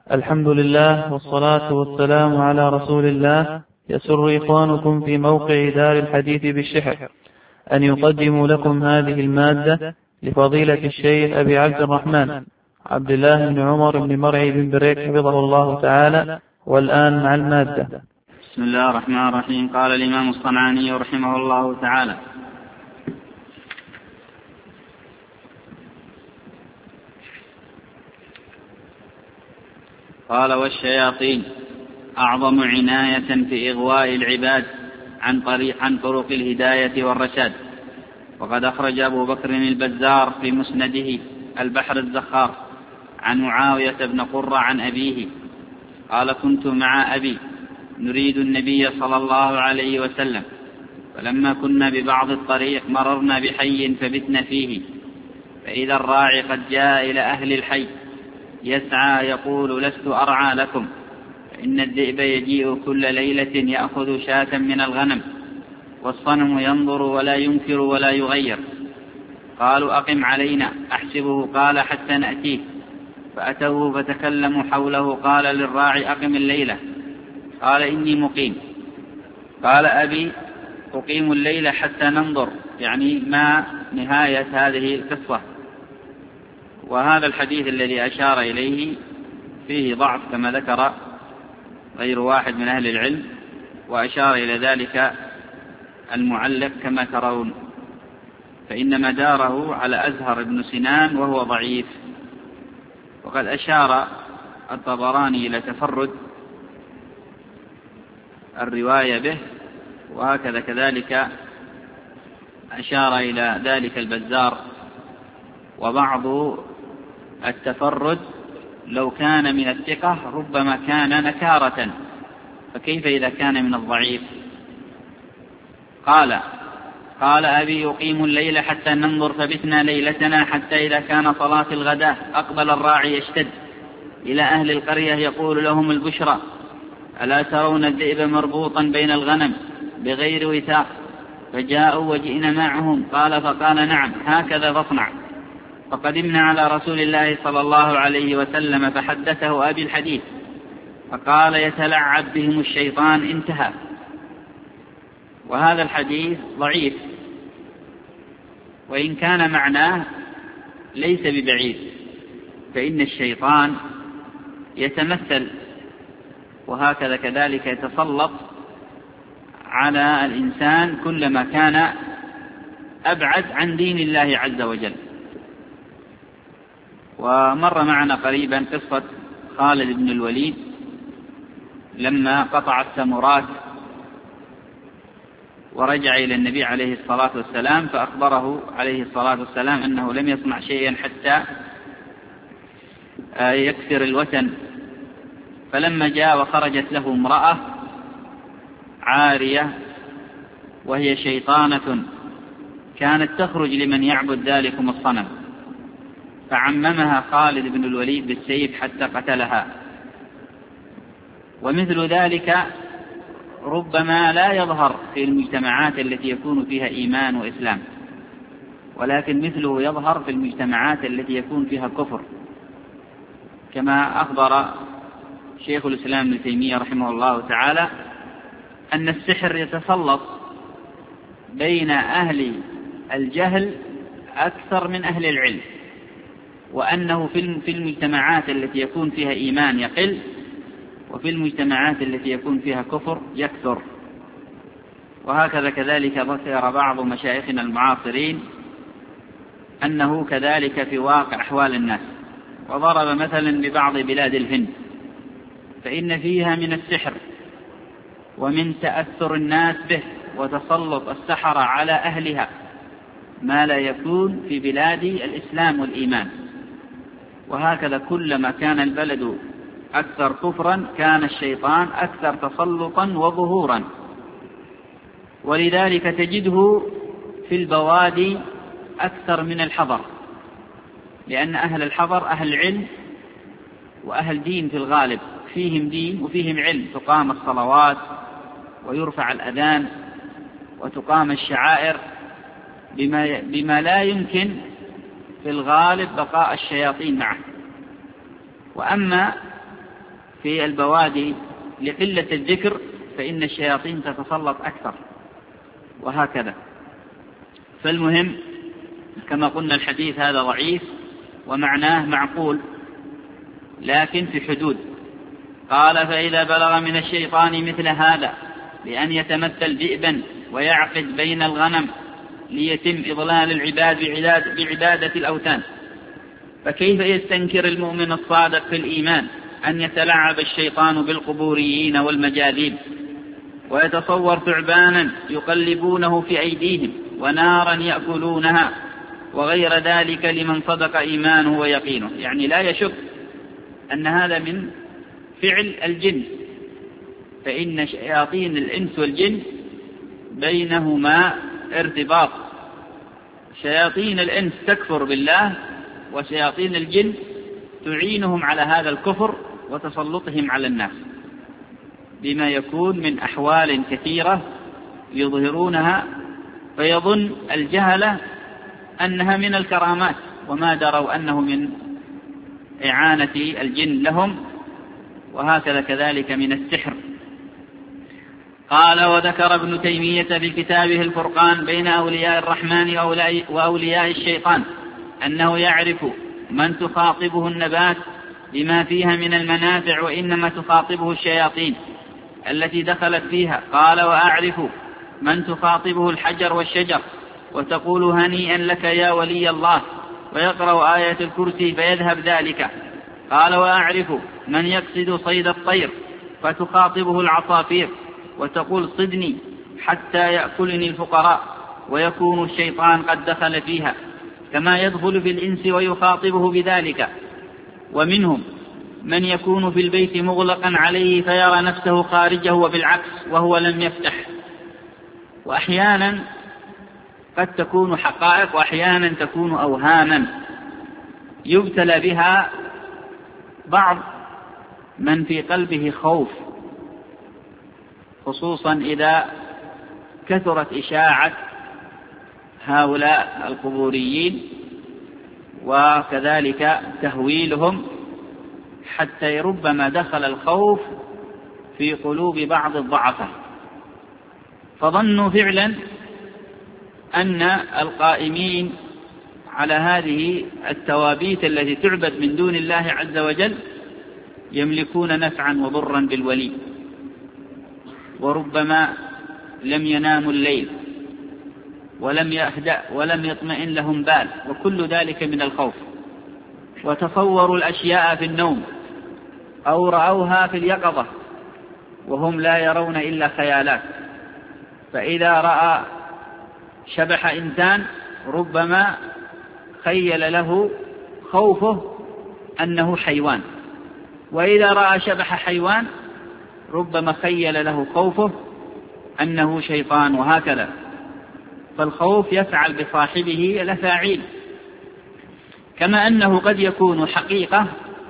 الحمد لله والصلاة والسلام على رسول الله. يسر إخوانكم في موقع دار الحديث بالشحر أن يقدموا لكم هذه المادة لفضيلة الشيخ أبي عبد الرحمن عبد الله بن عمر بن مرعي بن بريك حفظه الله تعالى. والآن مع المادة. بسم الله الرحمن الرحيم. قال الإمام الصنعاني رحمه الله تعالى: قال: والشياطين أعظم عناية في إغواء العباد عن طرق الهداية والرشاد. وقد أخرج أبو بكر البزار في مسنده البحر الزخار عن معاوية بن قرة عن أبيه قال: كنت مع أبي نريد النبي صلى الله عليه وسلم، فلما كنا ببعض الطريق مررنا بحي فبتنا فيه، فإذا الراعي قد جاء إلى أهل الحي يسعى يقول: لست أرعى لكم، فإن الذئب يجيء كل ليلة يأخذ شاة من الغنم، والصنم ينظر ولا ينكر ولا يغير. قالوا: أقم علينا. أحسبه قال: حتى نأتيه. فأتوه فتكلموا حوله. قال للراعي: أقم الليلة. قال: إني مقيم. قال أبي: أقيم الليلة حتى ننظر، يعني ما نهاية هذه القصة. وهذا الحديث الذي أشار إليه فيه ضعف كما ذكر غير واحد من أهل العلم، وأشار إلى ذلك المعلق كما ترون، فإن مداره على أزهر بن سنان وهو ضعيف. وقد أشار الطبراني إلى تفرد الرواية به، وهكذا كذلك أشار إلى ذلك البزار. وبعض التفرد لو كان من الثقة ربما كان نكارة، فكيف إذا كان من الضعيف؟ قال أبي: يقيم الليل حتى ننظر، فبتنا ليلتنا حتى إذا كان صلاة الغداء أقبل الراعي يشتد إلى أهل القرية يقول لهم البشرى: ألا ترون الذئب مربوطا بين الغنم بغير وثاق؟ فجاءوا وجئنا معهم. فقال: نعم، هكذا فاصنع. فقدمنا على رسول الله صلى الله عليه وسلم فحدثه أبي الحديث، فقال: يتلعب بهم الشيطان. انتهى. وهذا الحديث ضعيف، وإن كان معناه ليس ببعيد، فإن الشيطان يتمثل وهكذا كذلك يتسلط على الإنسان كلما كان أبعد عن دين الله عز وجل. ومر معنا قريبا قصة خالد بن الوليد لما قطع التمرات ورجع إلى النبي عليه الصلاة والسلام، فأخبره عليه الصلاة والسلام أنه لم يصنع شيئا حتى يكسر الوتن. فلما جاء وخرجت له امرأة عارية وهي شيطانة كانت تخرج لمن يعبد ذلكم الصنم، فعممها خالد بن الوليد بالسيف حتى قتلها. ومثل ذلك ربما لا يظهر في المجتمعات التي يكون فيها إيمان وإسلام، ولكن مثله يظهر في المجتمعات التي يكون فيها كفر، كما أخبر شيخ الإسلام ابن تيمية رحمه الله تعالى أن السحر يتسلط بين أهل الجهل أكثر من أهل العلم، وأنه في المجتمعات التي يكون فيها إيمان يقل، وفي المجتمعات التي يكون فيها كفر يكثر. وهكذا كذلك ذكر بعض مشايخنا المعاصرين أنه كذلك في واقع أحوال الناس، وضرب مثلا ببعض بلاد الهند، فإن فيها من السحر ومن تأثر الناس به وتسلط السحرة على أهلها ما لا يكون في بلاد الإسلام والإيمان. وهكذا كلما كان البلد أكثر كفرا كان الشيطان أكثر تسلطا وظهورا. ولذلك تجده في البوادي أكثر من الحضر، لأن أهل الحضر أهل علم وأهل دين في الغالب، فيهم دين وفيهم علم، تقام الصلوات ويرفع الأذان وتقام الشعائر بما لا يمكن في الغالب بقاء الشياطين معه. وأما في البوادي لقلة الذكر فإن الشياطين تتسلط أكثر، وهكذا. فالمهم كما قلنا الحديث هذا ضعيف ومعناه معقول لكن في حدود. قال: فإذا بلغ من الشيطان مثل هذا بأن يتمثل ذئبا ويعقد بين الغنم ليتم إضلال العباد بعبادة الأوثان، فكيف يستنكر المؤمن الصادق في الإيمان أن يتلعب الشيطان بالقبوريين والمجاذيب ويتصور ثعبانا يقلبونه في أيديهم ونارا يأكلونها وغير ذلك لمن صدق إيمانه ويقينه؟ يعني لا يشك أن هذا من فعل الجن، فإن شياطين الإنس والجن بينهما ارتباط. شياطين الإنس تكفر بالله وشياطين الجن تعينهم على هذا الكفر وتسلطهم على الناس بما يكون من أحوال كثيرة يظهرونها، فيظن الجهلة أنها من الكرامات وما دروا أنه من إعانة الجن لهم، وهكذا كذلك من السحر. قال: وذكر ابن تيمية في كتابه الفرقان بين أولياء الرحمن وأولياء الشيطان أنه يعرف من تخاطبه النبات بما فيها من المنافع وإنما تخاطبه الشياطين التي دخلت فيها. قال: وأعرف من تخاطبه الحجر والشجر وتقول هنيئا لك يا ولي الله، ويقرأ آية الكرسي فيذهب ذلك. قال: وأعرف من يقصد صيد الطير فتخاطبه العصافير وتقول صدني حتى يأكلني الفقراء، ويكون الشيطان قد دخل فيها، كما يدخل في الإنس ويخاطبه بذلك. ومنهم من يكون في البيت مغلقا عليه فيرى نفسه خارجه وبالعكس وهو لم يفتح. وأحيانا قد تكون حقائق وأحيانا تكون أوهاما يبتلى بها بعض من في قلبه خوف، خصوصا إذا كثرت إشاعة هؤلاء القبوريين وكذلك تهويلهم، حتى ربما دخل الخوف في قلوب بعض الضعفاء، فظنوا فعلا أن القائمين على هذه التوابيت التي تعبد من دون الله عز وجل يملكون نفعا وضرا بالولي، وربما لم يناموا الليل ولم يهدأ ولم يطمئن لهم بال، وكل ذلك من الخوف. وتصوروا الأشياء في النوم أو رأوها في اليقظة وهم لا يرون إلا خيالات، فإذا رأى شبح إنسان ربما خيل له خوفه أنه حيوان، وإذا رأى شبح حيوان ربما خيل له خوفه أنه شيطان، وهكذا. فالخوف يفعل بصاحبه الأفاعيل، كما أنه قد يكون حقيقة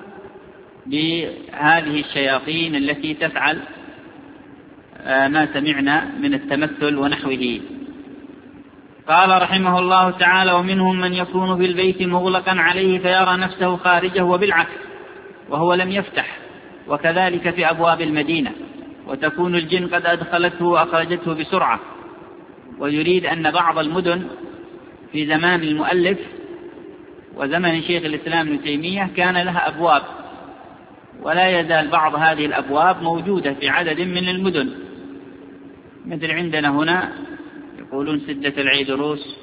بهذه الشياطين التي تفعل ما سمعنا من التمثل ونحوه. قال رحمه الله تعالى: ومنهم من يكون في البيت مغلقا عليه فيرى نفسه خارجه وبالعكس وهو لم يفتح، وكذلك في أبواب المدينة، وتكون الجن قد أدخلته وأخرجته بسرعة. ويريد أن بعض المدن في زمان المؤلف وزمن شيخ الإسلام ابن تيمية كان لها أبواب، ولا يزال بعض هذه الأبواب موجودة في عدد من المدن، مثل عندنا هنا يقولون سدة العيدروس،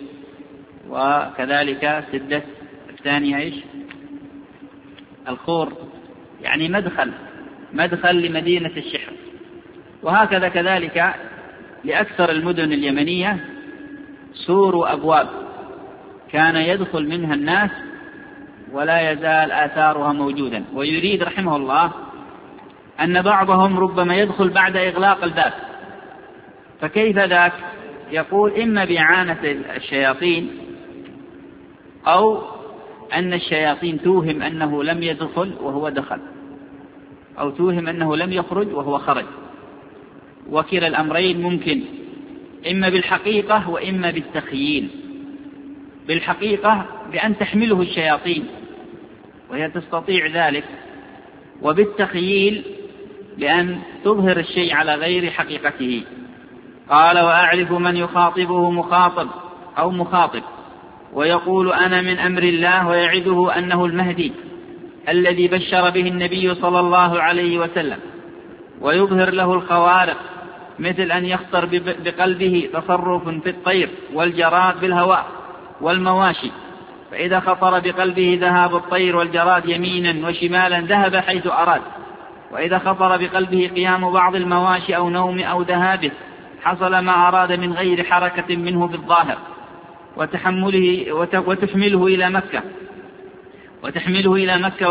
وكذلك سدة الثانية الخور، يعني مدخل لمدينة الشحر. وهكذا كذلك لأكثر المدن اليمنية سور وأبواب كان يدخل منها الناس ولا يزال آثارها موجودا. ويريد رحمه الله أن بعضهم ربما يدخل بعد إغلاق الباب، فكيف ذاك؟ يقول إما بإعانة الشياطين أو أن الشياطين توهم أنه لم يدخل وهو دخل، أو توهم أنه لم يخرج وهو خرج، وكلا الأمرين ممكن، إما بالحقيقة وإما بالتخييل. بالحقيقة بأن تحمله الشياطين وهي تستطيع ذلك، وبالتخييل لأن تظهر الشيء على غير حقيقته. قال: وأعرف من يخاطبه مخاطب أو مخاطب ويقول أنا من أمر الله، ويعده أنه المهدي الذي بشر به النبي صلى الله عليه وسلم، ويظهر له الخوارق، مثل أن يخطر بقلبه تصرف في الطير والجراد بالهواء والمواشي، فإذا خطر بقلبه ذهاب الطير والجراد يمينا وشمالا ذهب حيث أراد، وإذا خطر بقلبه قيام بعض المواشي أو نوم أو ذهابه حصل ما أراد من غير حركة منه بالظاهر، وتحمله إلى مكة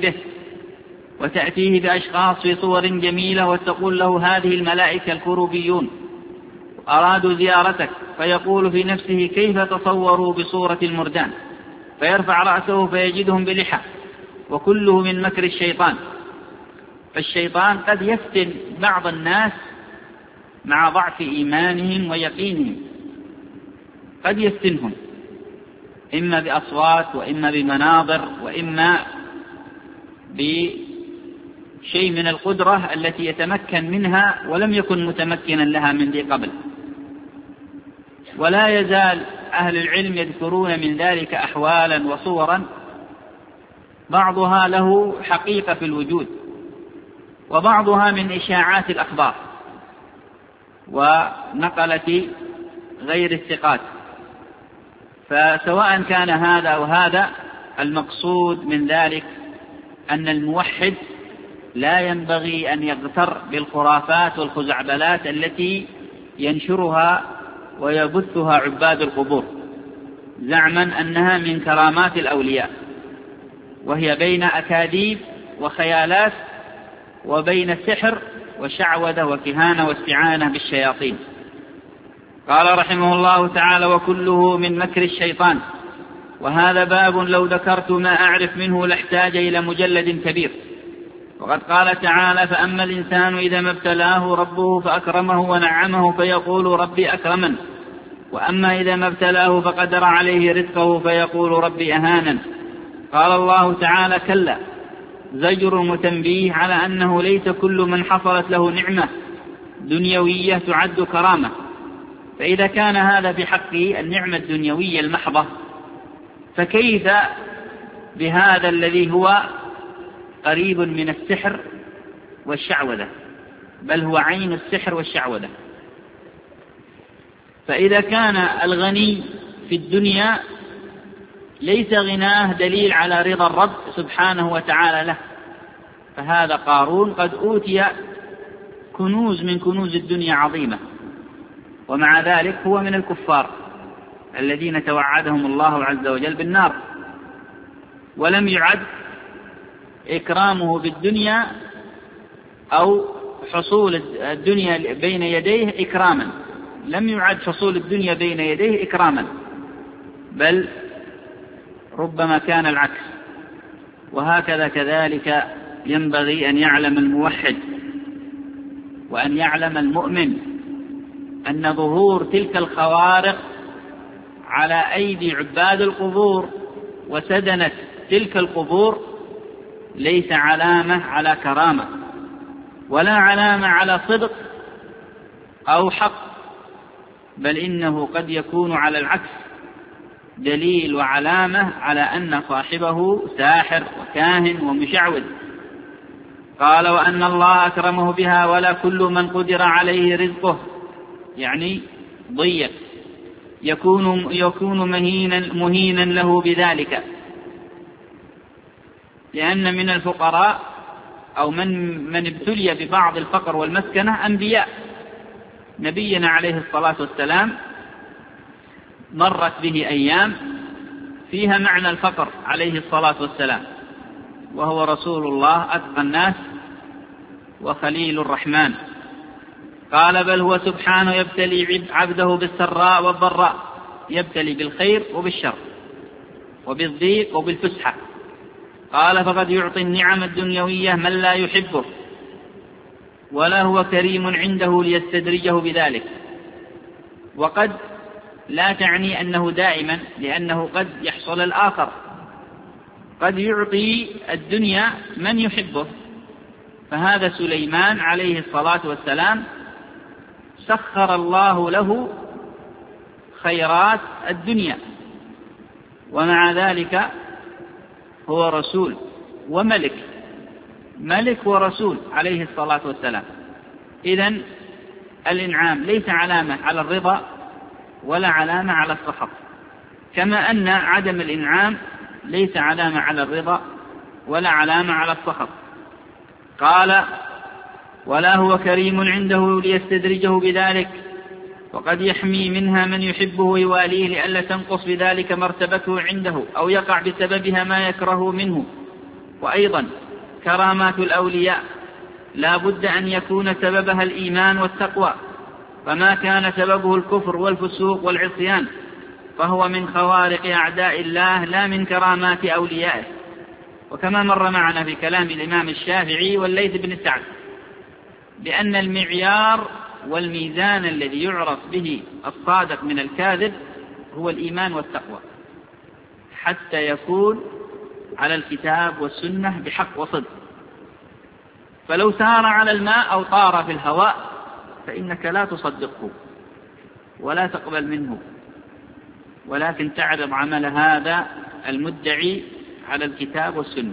وتأتيه بأشخاص في صور جميلة، وتقول له هذه الملائكة الكروبيون أرادوا زيارتك، فيقول في نفسه كيف تصوروا بصورة المردان، فيرفع رأسه فيجدهم بلحى، وكله من مكر الشيطان. فالشيطان قد يفتن بعض الناس مع ضعف إيمانهم ويقينهم، قد يفتنهم إما بأصوات وإما بمناظر وإما بشيء من القدرة التي يتمكن منها ولم يكن متمكنا لها من ذي قبل. ولا يزال أهل العلم يذكرون من ذلك أحوالا وصورا بعضها له حقيقة في الوجود، وبعضها من إشاعات الأخبار ونقلة غير الثقات. فسواء كان هذا أو هذا، المقصود من ذلك أن الموحد لا ينبغي أن يغتر بالخرافات والخزعبلات التي ينشرها ويبثها عباد القبور زعما أنها من كرامات الأولياء، وهي بين أكاذيب وخيالات وبين السحر وشعوذة وكهانة واستعانة بالشياطين. قال رحمه الله تعالى: وكله من مكر الشيطان. وهذا باب لو ذكرت ما أعرف منه لاحتاج إلى مجلد كبير. وقد قال تعالى: فأما الإنسان إذا ما ابتلاه ربه فأكرمه ونعمه فيقول ربي أكرمن، وأما إذا ما ابتلاه فقدر عليه رزقه فيقول ربي أهانن. قال الله تعالى: كلا، زجر وتنبيه على أنه ليس كل من حصلت له نعمة دنيوية تعد كرامة. فإذا كان هذا في حقه النعمة الدنيوية المحضة، فكيف بهذا الذي هو قريب من السحر والشعوذة، بل هو عين السحر والشعوذة. فإذا كان الغني في الدنيا ليس غناه دليل على رضا الرب سبحانه وتعالى له، فهذا قارون قد أوتي كنوز من كنوز الدنيا عظيمة، ومع ذلك هو من الكفار الذين توعدهم الله عز وجل بالنار، ولم يعد إكرامه بالدنيا أو حصول الدنيا بين يديه إكراما، لم يعد حصول الدنيا بين يديه إكراما، بل ربما كان العكس. وهكذا كذلك ينبغي أن يعلم الموحد وأن يعلم المؤمن أن ظهور تلك الخوارق على أيدي عباد القبور وسدنة تلك القبور ليس علامة على كرامة، ولا علامة على صدق أو حق، بل إنه قد يكون على العكس دليل وعلامة على أن صاحبه ساحر وكاهن ومشعوذ. قال: وأن الله أكرمه بها، ولا كل من قدر عليه رزقه، يعني ضيق، يكون مهينا له بذلك، لأن من الفقراء أو من ابتلي ببعض الفقر والمسكنة أنبياء. نبينا عليه الصلاة والسلام مرت به أيام فيها معنى الفقر عليه الصلاة والسلام، وهو رسول الله أتقى الناس وخليل الرحمن. قال: بل هو سبحانه يبتلي عبده بالسراء والضراء، يبتلي بالخير وبالشر وبالضيق وبالفسحة. قال: فقد يعطي النعم الدنيوية من لا يحبه، ولا هو كريم عنده ليستدرجه بذلك. وقد لا تعني أنه دائما، لأنه قد يحصل الآخر، قد يعطي الدنيا من يحبه فهذا سليمان عليه الصلاة والسلام سخر الله له خيرات الدنيا، ومع ذلك هو رسول وملك، ملك ورسول عليه الصلاة والسلام. إذن الإنعام ليس علامة على الرضا ولا علامة على السخط، كما أن عدم الإنعام ليس علامة على الرضا ولا علامة على السخط. قال: ولا هو كريم عنده ليستدرجه بذلك، وقد يحمي منها من يحبه ويواليه لئلا تنقص بذلك مرتبته عنده أو يقع بسببها ما يكره منه. وأيضا كرامات الأولياء لا بد أن يكون سببها الإيمان والتقوى، فما كان سببه الكفر والفسوق والعصيان فهو من خوارق أعداء الله لا من كرامات أوليائه. وكما مر معنا في كلام الإمام الشافعي والليث بن سعد بأن المعيار والميزان الذي يعرف به الصادق من الكاذب هو الإيمان والتقوى، حتى يكون على الكتاب والسنة بحق وصدق. فلو سار على الماء أو طار في الهواء فإنك لا تصدقه ولا تقبل منه، ولكن تعرض عمل هذا المدعي على الكتاب والسنة.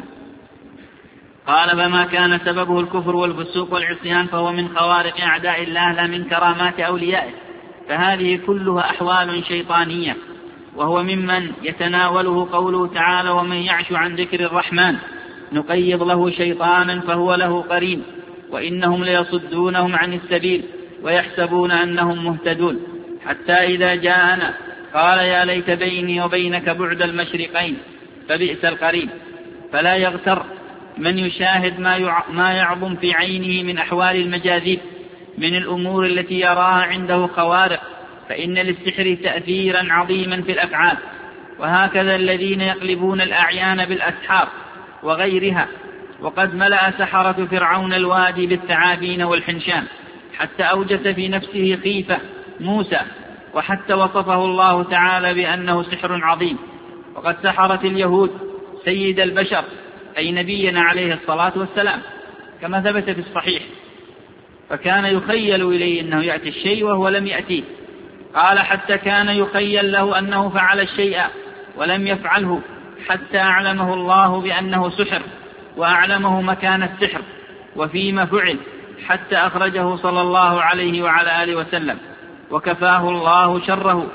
قال: فما كان سببه الكفر والفسوق والعصيان فهو من خوارق أعداء الله لا من كرامات أوليائه، فهذه كلها أحوال شيطانية، وهو ممن يتناوله قوله تعالى: ومن يعش عن ذكر الرحمن نقيض له شيطانا فهو له قرين وإنهم ليصدونهم عن السبيل ويحسبون أنهم مهتدون، حتى إذا جاءنا قال: يا ليت بيني وبينك بعد المشرقين فبئس القرين. فلا يغتر من يشاهد ما يعظم في عينه من أحوال المجاذيب من الأمور التي يراها عنده خوارق، فإن للسحر تأثيرا عظيما في الأفعال. وهكذا الذين يقلبون الأعيان بالأسحار وغيرها، وقد ملأ سحرة فرعون الوادي بالثعابين والحنشان حتى أوجس في نفسه خيفة موسى، وحتى وصفه الله تعالى بأنه سحر عظيم. وقد سحرت اليهود سيد البشر أي نبينا عليه الصلاة والسلام كما ثبت في الصحيح، فكان يخيل إليه أنه يأتي الشيء وهو لم يأتيه. قال: حتى كان يخيل له أنه فعل الشيء ولم يفعله، حتى أعلمه الله بأنه سحر وأعلمه مكان السحر وفيما فعل، حتى أخرجه صلى الله عليه وعلى آله وسلم وكفاه الله شره.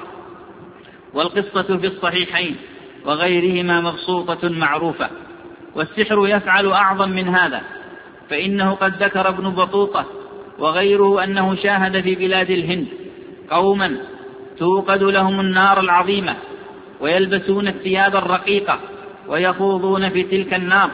والقصة في الصحيحين وغيرهما مبسوطة معروفة. والسحر يفعل أعظم من هذا، فإنه قد ذكر ابن بطوطة وغيره أنه شاهد في بلاد الهند قوما توقد لهم النار العظيمة ويلبسون الثياب الرقيقة ويخوضون في تلك النار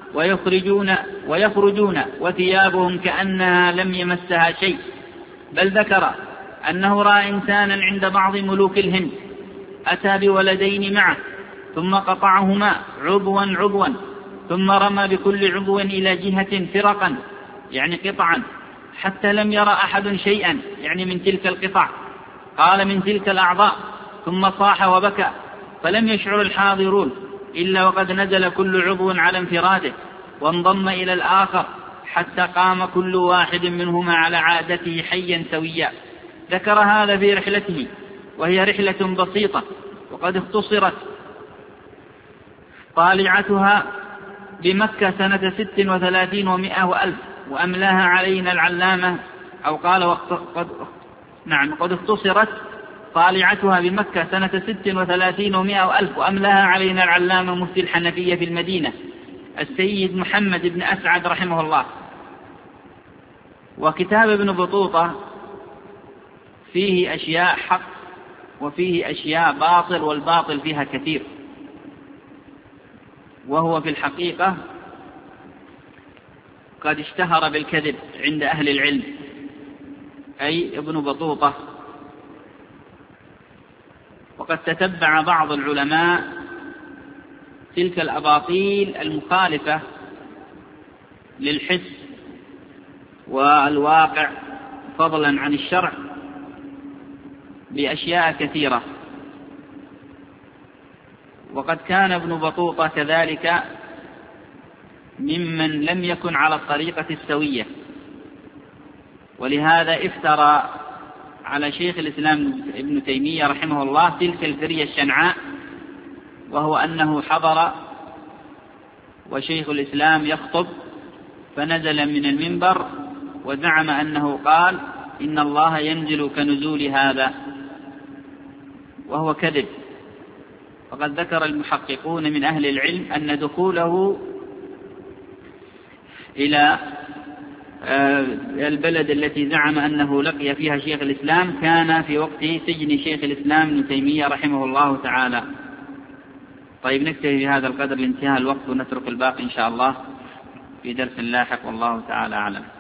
ويخرجون وثيابهم كأنها لم يمسها شيء. بل ذكر أنه رأى إنسانا عند بعض ملوك الهند أتى بولدين معه ثم قطعهما عضوا ثم رمى بكل عضو إلى جهة فرقا يعني قطعا، حتى لم يرى أحد شيئا يعني من تلك القطع، قال من تلك الأعضاء، ثم صاح وبكى، فلم يشعر الحاضرون إلا وقد نزل كل عضو على انفراده وانضم إلى الآخر، حتى قام كل واحد منهما على عادته حيا سويا. ذكر هذا في رحلته، وهي رحلة بسيطة وقد اختصرت طالعتها بمكة سنة 36 و100 وألف، وأملاها علينا العلامة أو قال قد اختصرت طالعتها بمكة سنة 36 و100 وألف، وأملاها علينا العلامة مفتي الحنفية في المدينة السيد محمد بن أسعد رحمه الله. وكتاب ابن بطوطة فيه أشياء حق وفيه أشياء باطل، والباطل فيها كثير، وهو في الحقيقة قد اشتهر بالكذب عند أهل العلم، أي ابن بطوطة. وقد تتبع بعض العلماء تلك الأباطيل المخالفة للحس والواقع فضلا عن الشرع بأشياء كثيرة. وقد كان ابن بطوطة كذلك ممن لم يكن على الطريقة السوية، ولهذا افترى على شيخ الإسلام ابن تيمية رحمه الله تلك الفرية الشنعاء، وهو أنه حضر وشيخ الإسلام يخطب فنزل من المنبر وزعم أنه قال إن الله ينزل كنزول هذا، وهو كذب. وقد ذكر المحققون من أهل العلم أن دخوله إلى البلد التي زعم أنه لقي فيها شيخ الإسلام كان في وقت سجن شيخ الإسلام ابن تيمية رحمه الله تعالى. طيب، نكتفي بهذا القدر لانتهاء الوقت ونترك الباقي إن شاء الله في درس لاحق، والله تعالى أعلم.